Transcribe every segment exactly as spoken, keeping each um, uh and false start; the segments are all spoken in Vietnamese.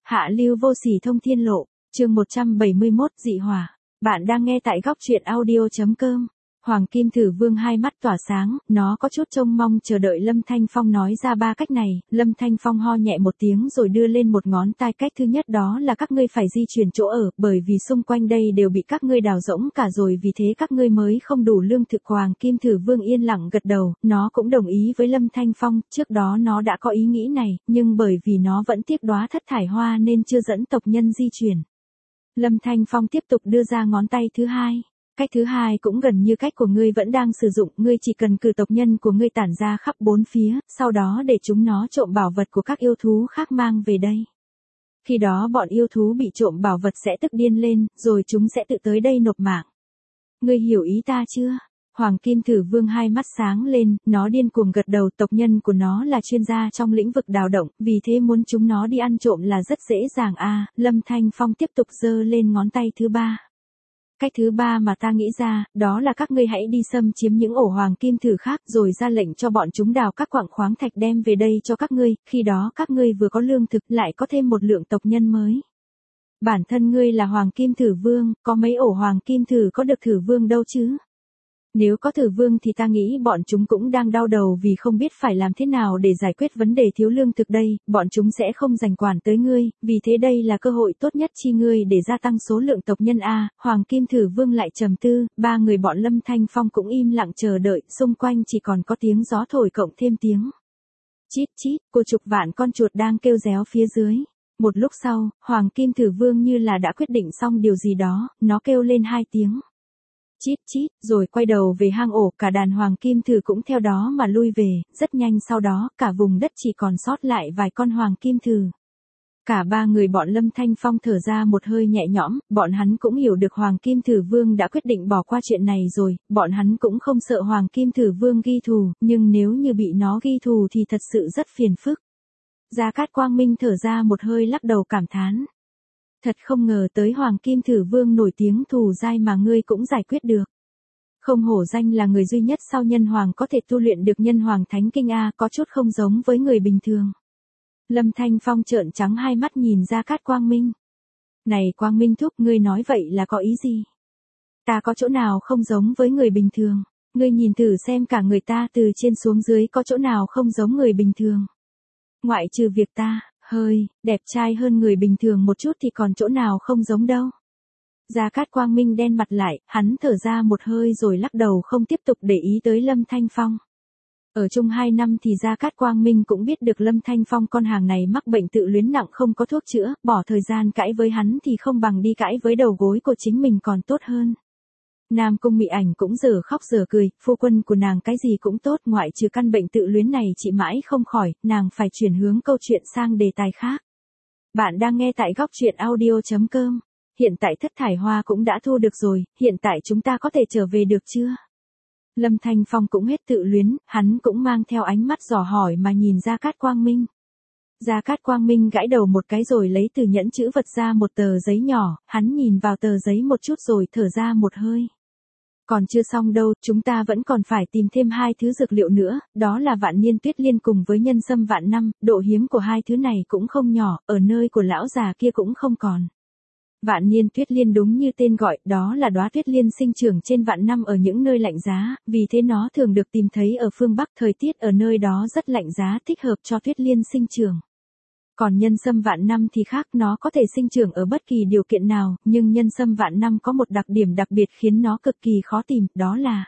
Hạ lưu vô sỉ thông thiên lộ, chương một trăm bảy mươi mốt dị hỏa. Bạn đang nghe tại góc truyện audio chấm com. Hoàng Kim Thử Vương hai mắt tỏa sáng, nó có chút trông mong chờ đợi Lâm Thanh Phong nói ra ba cách này. Lâm Thanh Phong ho nhẹ một tiếng rồi đưa lên một ngón tay. Cách thứ nhất đó là các ngươi phải di chuyển chỗ ở, bởi vì xung quanh đây đều bị các ngươi đào rỗng cả rồi, vì thế các ngươi mới không đủ lương thực. Hoàng Kim Thử Vương yên lặng gật đầu, nó cũng đồng ý với Lâm Thanh Phong. Trước đó nó đã có ý nghĩ này, nhưng bởi vì nó vẫn tiếc đóa thất thải hoa nên chưa dẫn tộc nhân di chuyển. Lâm Thanh Phong tiếp tục đưa ra ngón tay thứ hai. Cách thứ hai cũng gần như cách của ngươi vẫn đang sử dụng, ngươi chỉ cần cử tộc nhân của ngươi tản ra khắp bốn phía, sau đó để chúng nó trộm bảo vật của các yêu thú khác mang về đây. Khi đó bọn yêu thú bị trộm bảo vật sẽ tức điên lên, rồi chúng sẽ tự tới đây nộp mạng. Ngươi hiểu ý ta chưa? Hoàng Kim Thử Vương hai mắt sáng lên, nó điên cuồng gật đầu. Tộc nhân của nó là chuyên gia trong lĩnh vực đào động, vì thế muốn chúng nó đi ăn trộm là rất dễ dàng a. À, Lâm Thanh Phong tiếp tục giơ lên ngón tay thứ ba. Cách thứ ba mà ta nghĩ ra, đó là các ngươi hãy đi xâm chiếm những ổ hoàng kim thử khác rồi ra lệnh cho bọn chúng đào các quặng khoáng thạch đem về đây cho các ngươi, khi đó các ngươi vừa có lương thực lại có thêm một lượng tộc nhân mới. Bản thân ngươi là hoàng kim thử vương, có mấy ổ hoàng kim thử có được thử vương đâu chứ? Nếu có thử vương thì ta nghĩ bọn chúng cũng đang đau đầu vì không biết phải làm thế nào để giải quyết vấn đề thiếu lương thực đây, bọn chúng sẽ không giành quản tới ngươi, vì thế đây là cơ hội tốt nhất chi ngươi để gia tăng số lượng tộc nhân a. Hoàng Kim Thử Vương lại trầm tư, ba người bọn Lâm Thanh Phong cũng im lặng chờ đợi, xung quanh chỉ còn có tiếng gió thổi cộng thêm tiếng chít chít của chục vạn con chuột đang kêu réo phía dưới. Một lúc sau, Hoàng Kim Thử Vương như là đã quyết định xong điều gì đó, nó kêu lên hai tiếng chít chít, rồi quay đầu về hang ổ. Cả đàn hoàng kim thử cũng theo đó mà lui về, rất nhanh sau đó, cả vùng đất chỉ còn sót lại vài con hoàng kim thử. Cả ba người bọn Lâm Thanh Phong thở ra một hơi nhẹ nhõm, bọn hắn cũng hiểu được Hoàng Kim Thử Vương đã quyết định bỏ qua chuyện này rồi, bọn hắn cũng không sợ Hoàng Kim Thử Vương ghi thù, nhưng nếu như bị nó ghi thù thì thật sự rất phiền phức. Gia Cát Quang Minh thở ra một hơi lắc đầu cảm thán. Thật không ngờ tới Hoàng Kim Thử Vương nổi tiếng thù dai mà ngươi cũng giải quyết được. Không hổ danh là người duy nhất sau nhân hoàng có thể tu luyện được nhân hoàng thánh kinh a, có chút không giống với người bình thường. Lâm Thanh Phong trợn trắng hai mắt nhìn Gia Cát Quang Minh. Này Quang Minh thúc, ngươi nói vậy là có ý gì? Ta có chỗ nào không giống với người bình thường? Ngươi nhìn thử xem cả người ta từ trên xuống dưới có chỗ nào không giống người bình thường? Ngoại trừ việc ta hơi đẹp trai hơn người bình thường một chút thì còn chỗ nào không giống đâu. Gia Cát Quang Minh đen mặt lại, hắn thở ra một hơi rồi lắc đầu không tiếp tục để ý tới Lâm Thanh Phong. Ở chung hai năm thì Gia Cát Quang Minh cũng biết được Lâm Thanh Phong con hàng này mắc bệnh tự luyến nặng không có thuốc chữa, bỏ thời gian cãi với hắn thì không bằng đi cãi với đầu gối của chính mình còn tốt hơn. Nam Cung Mị Ảnh cũng giờ khóc giờ cười, phu quân của nàng cái gì cũng tốt, ngoại trừ căn bệnh tự luyến này chị mãi không khỏi, nàng phải chuyển hướng câu chuyện sang đề tài khác. Bạn đang nghe tại góc truyện audio chấm com. Hiện tại thất thải hoa cũng đã thu được rồi, hiện tại chúng ta có thể trở về được chưa? Lâm Thanh Phong cũng hết tự luyến, hắn cũng mang theo ánh mắt dò hỏi mà nhìn Gia Cát Quang Minh. Gia Cát Quang Minh gãi đầu một cái rồi lấy từ nhẫn chữ vật ra một tờ giấy nhỏ, hắn nhìn vào tờ giấy một chút rồi thở ra một hơi. Còn chưa xong đâu, chúng ta vẫn còn phải tìm thêm hai thứ dược liệu nữa, đó là vạn niên tuyết liên cùng với nhân sâm vạn năm, độ hiếm của hai thứ này cũng không nhỏ, ở nơi của lão già kia cũng không còn. Vạn niên tuyết liên đúng như tên gọi, đó là đóa tuyết liên sinh trưởng trên vạn năm ở những nơi lạnh giá, vì thế nó thường được tìm thấy ở phương Bắc, thời tiết ở nơi đó rất lạnh giá, thích hợp cho tuyết liên sinh trưởng. Còn nhân sâm vạn năm thì khác, nó có thể sinh trưởng ở bất kỳ điều kiện nào, nhưng nhân sâm vạn năm có một đặc điểm đặc biệt khiến nó cực kỳ khó tìm, đó là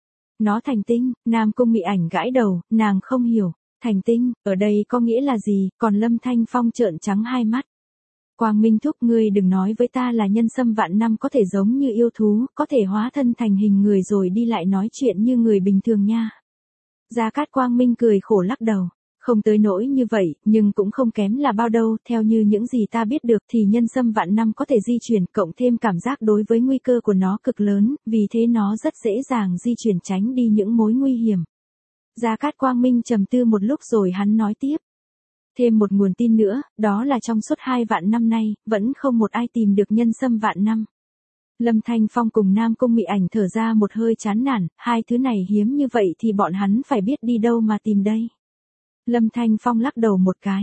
nó thành tinh. Nam Cung Mị Ảnh gãi đầu, nàng không hiểu, thành tinh, ở đây có nghĩa là gì, còn Lâm Thanh Phong trợn trắng hai mắt. Quang Minh thúc, ngươi đừng nói với ta là nhân sâm vạn năm có thể giống như yêu thú, có thể hóa thân thành hình người rồi đi lại nói chuyện như người bình thường nha. Gia Cát Quang Minh cười khổ lắc đầu. Không tới nỗi như vậy, nhưng cũng không kém là bao đâu, theo như những gì ta biết được thì nhân sâm vạn năm có thể di chuyển, cộng thêm cảm giác đối với nguy cơ của nó cực lớn, vì thế nó rất dễ dàng di chuyển tránh đi những mối nguy hiểm. Gia Cát Quang Minh trầm tư một lúc rồi hắn nói tiếp. Thêm một nguồn tin nữa, đó là trong suốt hai vạn năm nay, vẫn không một ai tìm được nhân sâm vạn năm. Lâm Thanh Phong cùng Nam Cung Mị Ảnh thở ra một hơi chán nản, hai thứ này hiếm như vậy thì bọn hắn phải biết đi đâu mà tìm đây. Lâm Thanh Phong lắc đầu một cái.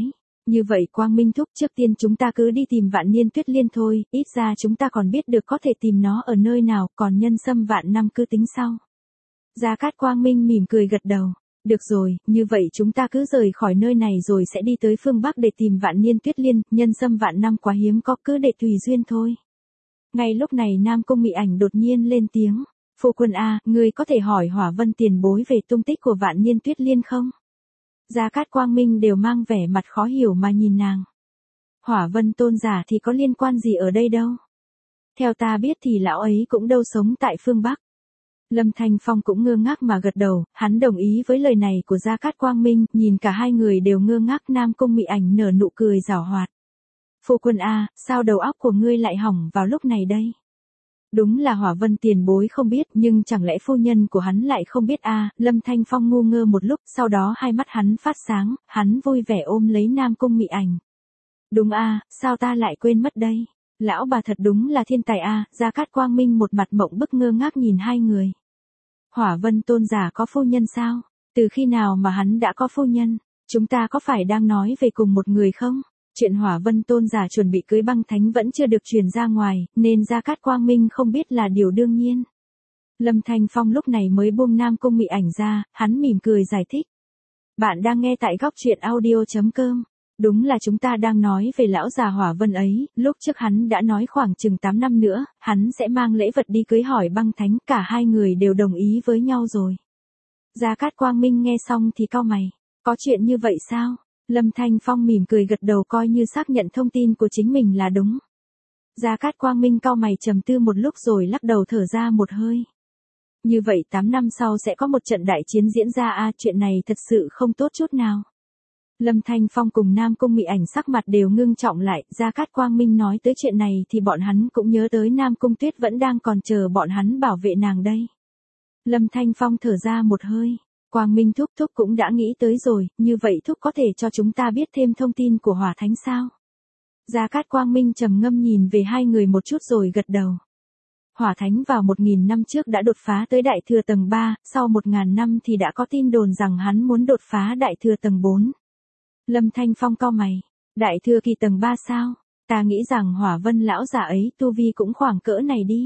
Như vậy Quang Minh thúc, trước tiên chúng ta cứ đi tìm Vạn Niên Tuyết Liên thôi, ít ra chúng ta còn biết được có thể tìm nó ở nơi nào, còn nhân sâm vạn năm cứ tính sau. Gia Cát Quang Minh mỉm cười gật đầu. Được rồi, như vậy chúng ta cứ rời khỏi nơi này rồi sẽ đi tới phương Bắc để tìm Vạn Niên Tuyết Liên, nhân sâm vạn năm quá hiếm có, cứ để tùy duyên thôi. Ngay lúc này Nam Cung Mị Ảnh đột nhiên lên tiếng. Phu quân a, ngươi có thể hỏi Hỏa Vân tiền bối về tung tích của Vạn Niên Tuyết Liên không? Gia Cát Quang Minh đều mang vẻ mặt khó hiểu mà nhìn nàng. Hỏa Vân tôn giả thì có liên quan gì ở đây đâu? Theo ta biết thì lão ấy cũng đâu sống tại phương Bắc. Lâm Thanh Phong cũng ngơ ngác mà gật đầu, hắn đồng ý với lời này của Gia Cát Quang Minh, nhìn cả hai người đều ngơ ngác. Nam Cung Mị Ảnh nở nụ cười giảo hoạt. Phu quân a, sao đầu óc của ngươi lại hỏng vào lúc này đây? Đúng là Hỏa Vân tiền bối không biết, nhưng chẳng lẽ phu nhân của hắn lại không biết a? Lâm Thanh Phong ngu ngơ một lúc, sau đó hai mắt hắn phát sáng, hắn vui vẻ ôm lấy Nam Cung Mị Ảnh. Đúng a, sao ta lại quên mất đây? Lão bà thật đúng là thiên tài a. Gia Cát Quang Minh một mặt mộng bức ngơ ngác nhìn hai người. Hỏa Vân tôn giả có phu nhân sao? Từ khi nào mà hắn đã có phu nhân? Chúng ta có phải đang nói về cùng một người không? Chuyện Hỏa Vân tôn giả chuẩn bị cưới Băng Thánh vẫn chưa được truyền ra ngoài, nên Gia Cát Quang Minh không biết là điều đương nhiên. Lâm Thanh Phong lúc này mới buông Nam Cung Mị Ảnh ra, hắn mỉm cười giải thích. Bạn đang nghe tại góc truyện audio chấm com. Đúng là chúng ta đang nói về lão già Hỏa Vân ấy, lúc trước hắn đã nói khoảng chừng tám năm nữa, hắn sẽ mang lễ vật đi cưới hỏi Băng Thánh, cả hai người đều đồng ý với nhau rồi. Gia Cát Quang Minh nghe xong thì cau mày, có chuyện như vậy sao? Lâm Thanh Phong mỉm cười gật đầu coi như xác nhận thông tin của chính mình là đúng. Gia Cát Quang Minh cau mày trầm tư một lúc rồi lắc đầu thở ra một hơi. Như vậy tám năm sau sẽ có một trận đại chiến diễn ra a, chuyện này thật sự không tốt chút nào. Lâm Thanh Phong cùng Nam Cung Mị Ảnh sắc mặt đều ngưng trọng lại, Gia Cát Quang Minh nói tới chuyện này thì bọn hắn cũng nhớ tới Nam Cung Tuyết vẫn đang còn chờ bọn hắn bảo vệ nàng đây. Lâm Thanh Phong thở ra một hơi. Quang Minh thúc thúc cũng đã nghĩ tới rồi, như vậy thúc có thể cho chúng ta biết thêm thông tin của Hỏa Thánh sao? Gia Cát Quang Minh trầm ngâm nhìn về hai người một chút rồi gật đầu. Hỏa Thánh vào một nghìn năm trước đã đột phá tới Đại Thừa tầng ba, sau một nghìn năm thì đã có tin đồn rằng hắn muốn đột phá Đại Thừa tầng bốn. Lâm Thanh Phong cau mày, Đại Thừa kỳ tầng ba sao? Ta nghĩ rằng Hỏa Vân lão già ấy tu vi cũng khoảng cỡ này đi.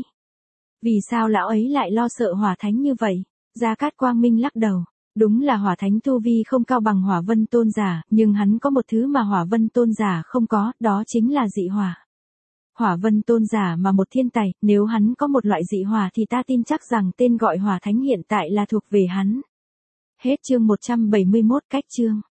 Vì sao lão ấy lại lo sợ Hỏa Thánh như vậy? Gia Cát Quang Minh lắc đầu. Đúng là Hỏa Thánh tu vi không cao bằng Hỏa Vân tôn giả, nhưng hắn có một thứ mà Hỏa Vân tôn giả không có, đó chính là dị hỏa. Hỏa Vân tôn giả mà một thiên tài, nếu hắn có một loại dị hỏa thì ta tin chắc rằng tên gọi Hỏa Thánh hiện tại là thuộc về hắn. Hết chương một trăm bảy mươi mốt, cách chương.